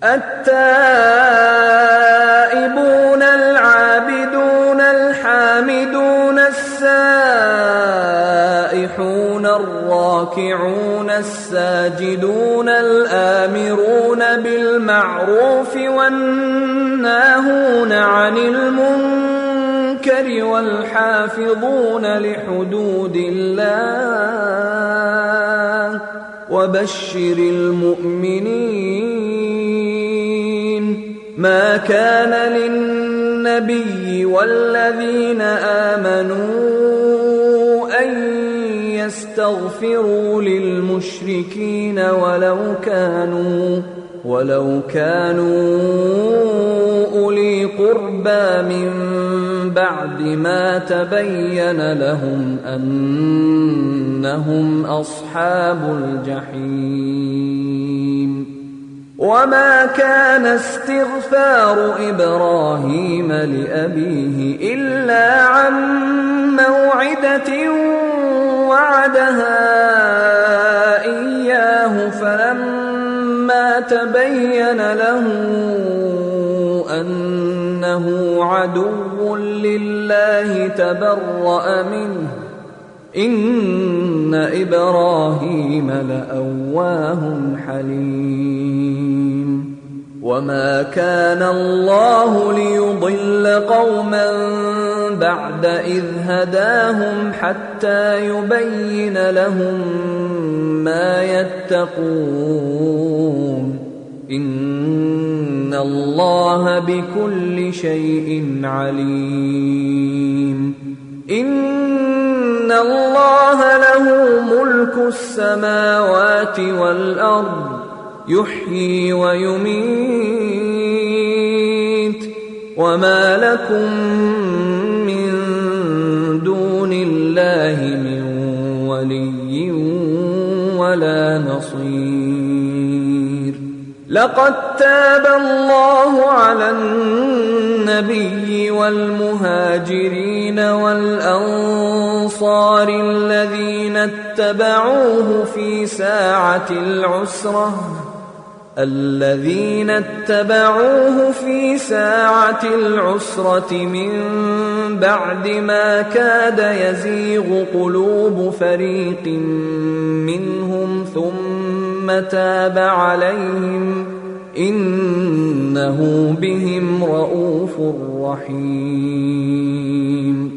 التائبون العابدون الحامدون السائحون الراكعون الساجدون الآمرون بالمعروف والناهون عن المنكر والحافظون لحدود الله وبشر المؤمنين. ما كان للنبي والذين آمنوا أن يستغفروا للمشركين ولو كانوا أولي قربى من بعد ما تبين لهم أنهم أصحاب الجحيم. وما كان استغفار إبراهيم لأبيه إلا عن موعدة وعدها إياه فلما تبين له أنه عدو لله تبرأ منه إن إبراهيم لأواه حليم. وما كان الله ليضل قوما بعد إذ هداهم حتى يبين لهم ما يتقون إن الله بكل شيء عليم. إن الله له ملك السماوات والأرض يحيي ويميت وما لكم من دون الله من ولي ولا نصير. لقد تاب الله على النبي والمهاجرين والأنصار الذين اتبعوه في ساعة العسرة من بعد ما كاد يزيغ قلوب فريق منهم ثم تاب عليهم إنه بهم رءوف رحيم.